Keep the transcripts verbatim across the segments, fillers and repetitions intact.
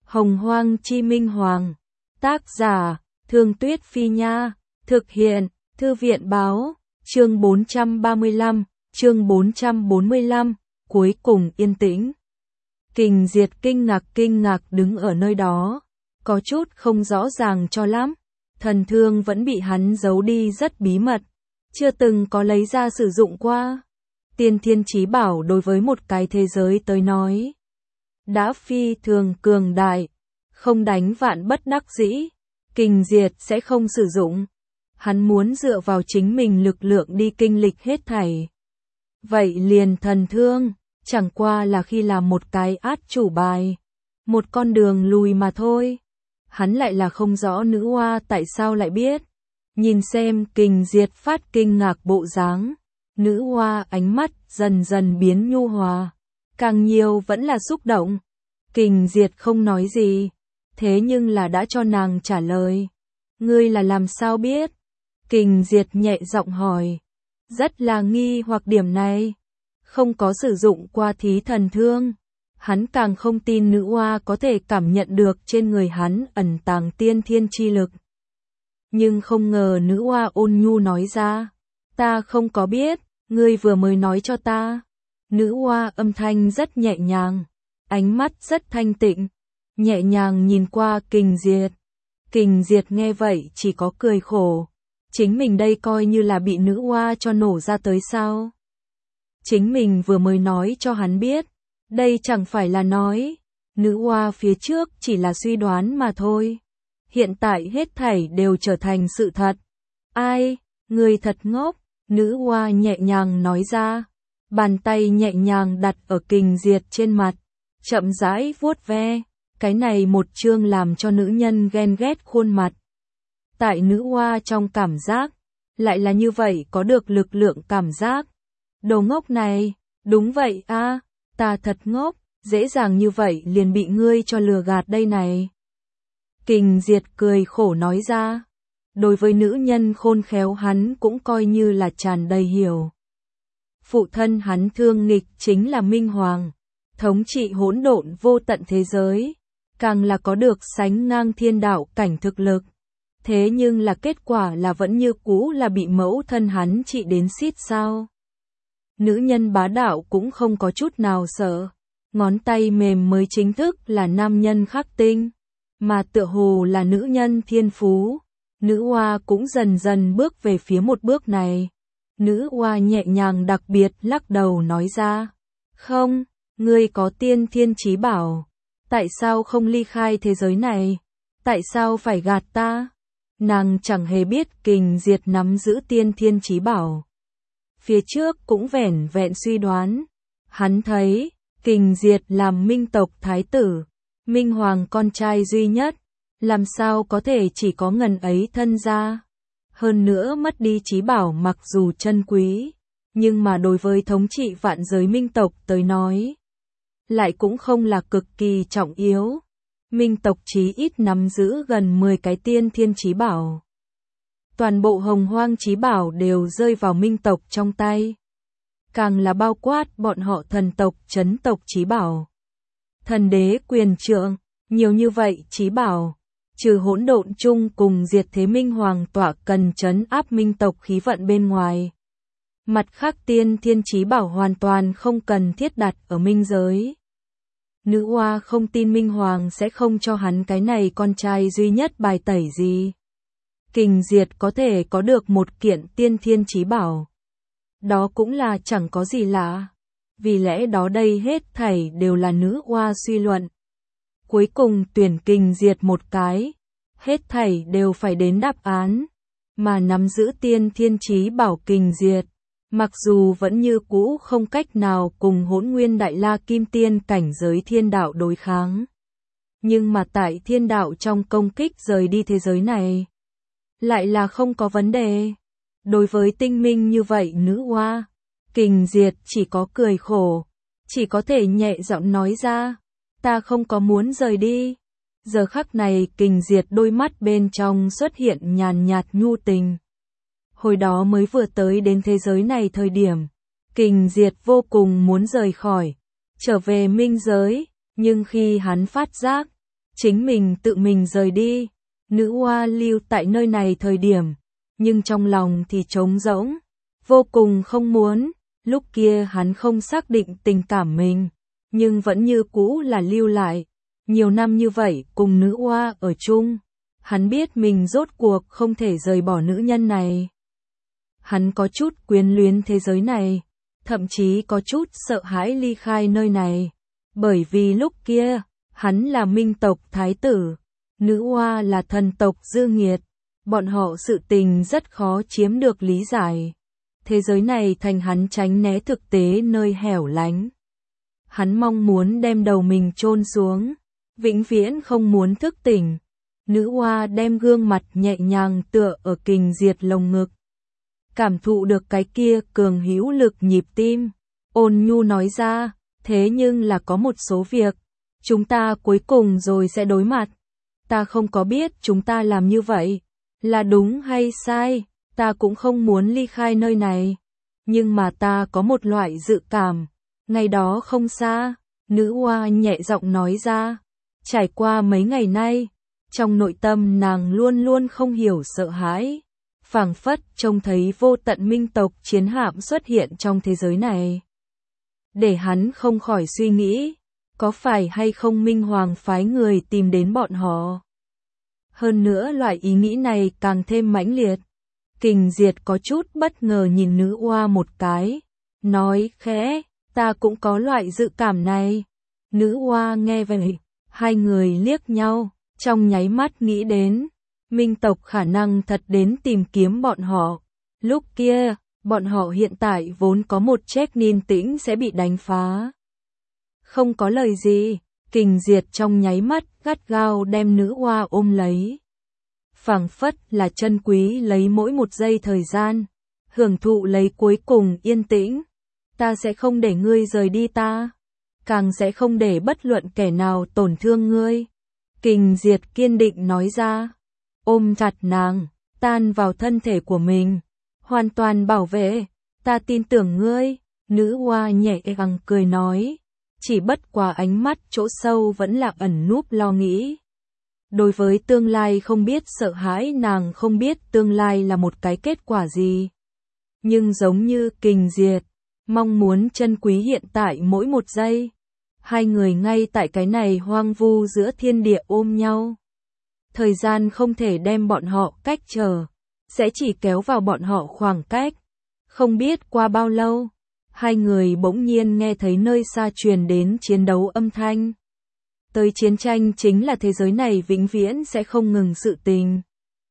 Hồng Hoang Chi Minh Hoàng. Tác giả, Thương Tuyết Phi Nha. Thực hiện, Thư viện Báo. Chương bốn trăm ba mươi lăm, chương bốn trăm bốn mươi lăm, cuối cùng yên tĩnh. Kình Diệt kinh ngạc kinh ngạc đứng ở nơi đó, có chút không rõ ràng cho lắm. Thần thương vẫn bị hắn giấu đi rất bí mật, chưa từng có lấy ra sử dụng qua. Tiên Thiên Chí Bảo đối với một cái thế giới tới nói, đã phi thường cường đại, không đánh vạn bất đắc dĩ, Kình Diệt sẽ không sử dụng. Hắn muốn dựa vào chính mình lực lượng đi kinh lịch hết thảy. Vậy liền thần thương, chẳng qua là khi làm một cái át chủ bài, một con đường lùi mà thôi. Hắn lại là không rõ nữ hoa tại sao lại biết. Nhìn xem Kình Diệt phát kinh ngạc bộ dáng, nữ hoa ánh mắt dần dần biến nhu hòa, càng nhiều vẫn là xúc động. Kình Diệt không nói gì, thế nhưng là đã cho nàng trả lời. Ngươi là làm sao biết? Kình Diệt nhẹ giọng hỏi, rất là nghi hoặc điểm này. Không có sử dụng qua thí thần thương, hắn càng không tin nữ hoa có thể cảm nhận được trên người hắn ẩn tàng tiên thiên chi lực. Nhưng không ngờ nữ hoa ôn nhu nói ra, ta không có biết, ngươi vừa mới nói cho ta. Nữ hoa âm thanh rất nhẹ nhàng, ánh mắt rất thanh tịnh, nhẹ nhàng nhìn qua Kình Diệt. Kình Diệt nghe vậy chỉ có cười khổ, chính mình đây coi như là bị nữ hoa cho nổ ra tới sao? Chính mình vừa mới nói cho hắn biết, đây chẳng phải là nói, nữ hoa phía trước chỉ là suy đoán mà thôi. Hiện tại hết thảy đều trở thành sự thật. Ai, người thật ngốc, nữ hoa nhẹ nhàng nói ra, bàn tay nhẹ nhàng đặt ở Kình Diệt trên mặt, chậm rãi vuốt ve, cái này một chương làm cho nữ nhân ghen ghét khuôn mặt. Tại nữ hoa trong cảm giác, lại là như vậy có được lực lượng cảm giác. Đồ ngốc này, đúng vậy a, à, ta thật ngốc, dễ dàng như vậy liền bị ngươi cho lừa gạt đây này. Kình Diệt cười khổ nói ra, đối với nữ nhân khôn khéo hắn cũng coi như là tràn đầy hiểu. Phụ thân hắn Thương Nghịch chính là Minh Hoàng, thống trị hỗn độn vô tận thế giới, càng là có được sánh ngang thiên đạo cảnh thực lực. Thế nhưng là kết quả là vẫn như cũ là bị mẫu thân hắn trị đến xít sao. Nữ nhân bá đạo cũng không có chút nào sợ, ngón tay mềm mới chính thức là nam nhân khắc tinh, mà tựa hồ là nữ nhân thiên phú. Nữ hoa cũng dần dần bước về phía một bước này. Nữ hoa nhẹ nhàng đặc biệt lắc đầu nói ra, không, ngươi có tiên thiên chí bảo, tại sao không ly khai thế giới này, tại sao phải gạt ta? Nàng chẳng hề biết Kình Diệt nắm giữ tiên thiên chí bảo. Phía trước cũng vẻn vẹn suy đoán, hắn thấy Kình Diệt làm Minh tộc thái tử, Minh Hoàng con trai duy nhất, làm sao có thể chỉ có ngần ấy thân gia. Hơn nữa mất đi chí bảo mặc dù chân quý, nhưng mà đối với thống trị vạn giới Minh tộc tới nói, lại cũng không là cực kỳ trọng yếu. Minh tộc chí ít nắm giữ gần mười cái tiên thiên chí bảo. Toàn bộ Hồng Hoang chí bảo đều rơi vào Minh tộc trong tay. Càng là bao quát bọn họ thần tộc chấn tộc chí bảo. Thần đế quyền trượng, nhiều như vậy chí bảo, trừ hỗn độn chung cùng diệt thế Minh Hoàng tọa cần trấn áp Minh tộc khí vận bên ngoài. Mặt khác tiên thiên chí bảo hoàn toàn không cần thiết đặt ở Minh giới. Nữ hoa không tin Minh Hoàng sẽ không cho hắn cái này con trai duy nhất bài tẩy gì. Kình Diệt có thể có được một kiện tiên thiên chí bảo, đó cũng là chẳng có gì lạ. Vì lẽ đó đây hết thảy đều là nữ hoa suy luận. Cuối cùng tuyển Kình Diệt một cái, hết thảy đều phải đến đáp án. Mà nắm giữ tiên thiên chí bảo Kình Diệt, mặc dù vẫn như cũ không cách nào cùng Hỗn Nguyên Đại La Kim Tiên cảnh giới thiên đạo đối kháng. Nhưng mà tại thiên đạo trong công kích rời đi thế giới này, lại là không có vấn đề. Đối với tinh minh như vậy nữ hoa, Kình Diệt chỉ có cười khổ, chỉ có thể nhẹ giọng nói ra, ta không có muốn rời đi. Giờ khắc này Kình Diệt đôi mắt bên trong xuất hiện nhàn nhạt nhu tình. Hồi đó mới vừa tới đến thế giới này thời điểm, Kình Diệt vô cùng muốn rời khỏi, trở về minh giới, nhưng khi hắn phát giác, chính mình tự mình rời đi. Nữ oa lưu tại nơi này thời điểm, nhưng trong lòng thì trống rỗng, vô cùng không muốn. Lúc kia hắn không xác định tình cảm mình, nhưng vẫn như cũ là lưu lại. Nhiều năm như vậy cùng nữ oa ở chung, hắn biết mình rốt cuộc không thể rời bỏ nữ nhân này. Hắn có chút quyến luyến thế giới này, thậm chí có chút sợ hãi ly khai nơi này. Bởi vì lúc kia, hắn là minh tộc thái tử, nữ oa là thần tộc dư nghiệt, bọn họ sự tình rất khó chiếm được lý giải. Thế giới này thành hắn tránh né thực tế nơi hẻo lánh. Hắn mong muốn đem đầu mình chôn xuống, vĩnh viễn không muốn thức tỉnh. Nữ oa đem gương mặt nhẹ nhàng tựa ở Kình Diệt lồng ngực. Cảm thụ được cái kia cường hữu lực nhịp tim, ôn nhu nói ra, thế nhưng là có một số việc, chúng ta cuối cùng rồi sẽ đối mặt. Ta không có biết chúng ta làm như vậy là đúng hay sai, ta cũng không muốn ly khai nơi này. Nhưng mà ta có một loại dự cảm, ngày đó không xa, nữ oa nhẹ giọng nói ra. Trải qua mấy ngày nay, trong nội tâm nàng luôn luôn không hiểu sợ hãi, phảng phất trông thấy vô tận minh tộc chiến hạm xuất hiện trong thế giới này. Để hắn không khỏi suy nghĩ, có phải hay không Minh Hoàng phái người tìm đến bọn họ. Hơn nữa loại ý nghĩ này càng thêm mãnh liệt. Kình Diệt có chút bất ngờ nhìn nữ oa một cái, nói khẽ, ta cũng có loại dự cảm này. Nữ oa nghe vậy, hai người liếc nhau, trong nháy mắt nghĩ đến, minh tộc khả năng thật đến tìm kiếm bọn họ. Lúc kia, bọn họ hiện tại vốn có một check ninh tĩnh sẽ bị đánh phá. Không có lời gì, Kình Diệt trong nháy mắt gắt gao đem nữ oa ôm lấy. Phảng phất là chân quý lấy mỗi một giây thời gian, hưởng thụ lấy cuối cùng yên tĩnh. Ta sẽ không để ngươi rời đi ta, càng sẽ không để bất luận kẻ nào tổn thương ngươi. Kình Diệt kiên định nói ra, ôm chặt nàng, tan vào thân thể của mình, hoàn toàn bảo vệ, ta tin tưởng ngươi. Nữ oa nhẹ gắng cười nói, chỉ bất quá ánh mắt chỗ sâu vẫn là ẩn núp lo nghĩ. Đối với tương lai không biết sợ hãi, nàng không biết tương lai là một cái kết quả gì. Nhưng giống như Kình Diệt, mong muốn trân quý hiện tại mỗi một giây. Hai người ngay tại cái này hoang vu giữa thiên địa ôm nhau. Thời gian không thể đem bọn họ cách trở, sẽ chỉ kéo vào bọn họ khoảng cách. Không biết qua bao lâu, hai người bỗng nhiên nghe thấy nơi xa truyền đến chiến đấu âm thanh. Tới chiến tranh chính là thế giới này vĩnh viễn sẽ không ngừng sự tình.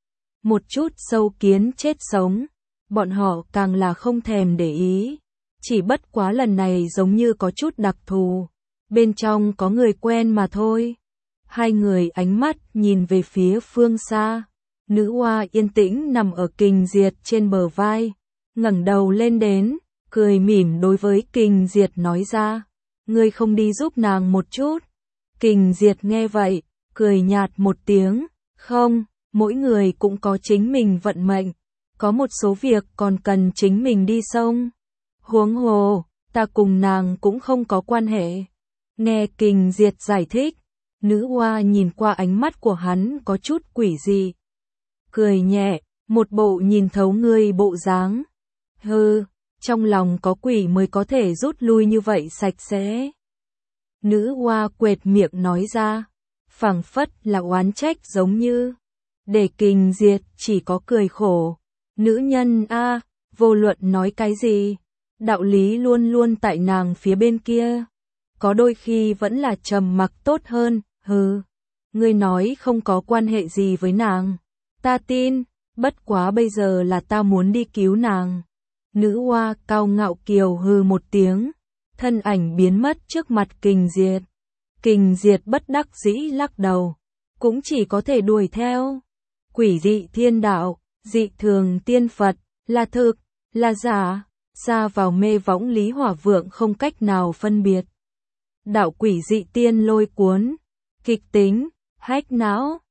Một chút sâu kiến chết sống, bọn họ càng là không thèm để ý. Chỉ bất quá lần này giống như có chút đặc thù, bên trong có người quen mà thôi. Hai người ánh mắt nhìn về phía phương xa. Nữ oa yên tĩnh nằm ở Kình Diệt trên bờ vai, ngẩng đầu lên đến, cười mỉm đối với Kình Diệt nói ra, ngươi không đi giúp nàng một chút. Kình Diệt nghe vậy, cười nhạt một tiếng, không, mỗi người cũng có chính mình vận mệnh, có một số việc còn cần chính mình đi xông. Huống hồ, ta cùng nàng cũng không có quan hệ. Nghe Kình Diệt giải thích, nữ oa nhìn qua ánh mắt của hắn có chút quỷ dị. Cười nhẹ, một bộ nhìn thấu ngươi bộ dáng. Hừ, trong lòng có quỷ mới có thể rút lui như vậy sạch sẽ. Nữ oa quệt miệng nói ra, phảng phất là oán trách giống như. Để Kình Diệt chỉ có cười khổ. Nữ nhân a, vô luận nói cái gì, đạo lý luôn luôn tại nàng phía bên kia. Có đôi khi vẫn là trầm mặc tốt hơn. Hừ, ngươi nói không có quan hệ gì với nàng, ta tin, bất quá bây giờ là ta muốn đi cứu nàng. Nữ oa cao ngạo kiều hừ một tiếng, thân ảnh biến mất trước mặt Kình Diệt. Kình Diệt bất đắc dĩ lắc đầu, cũng chỉ có thể đuổi theo. Quỷ dị thiên đạo, dị thường tiên Phật, là thực, là giả, xa vào mê võng Lý Hỏa Vượng không cách nào phân biệt. Đạo quỷ dị tiên lôi cuốn, kịch tính, hách não.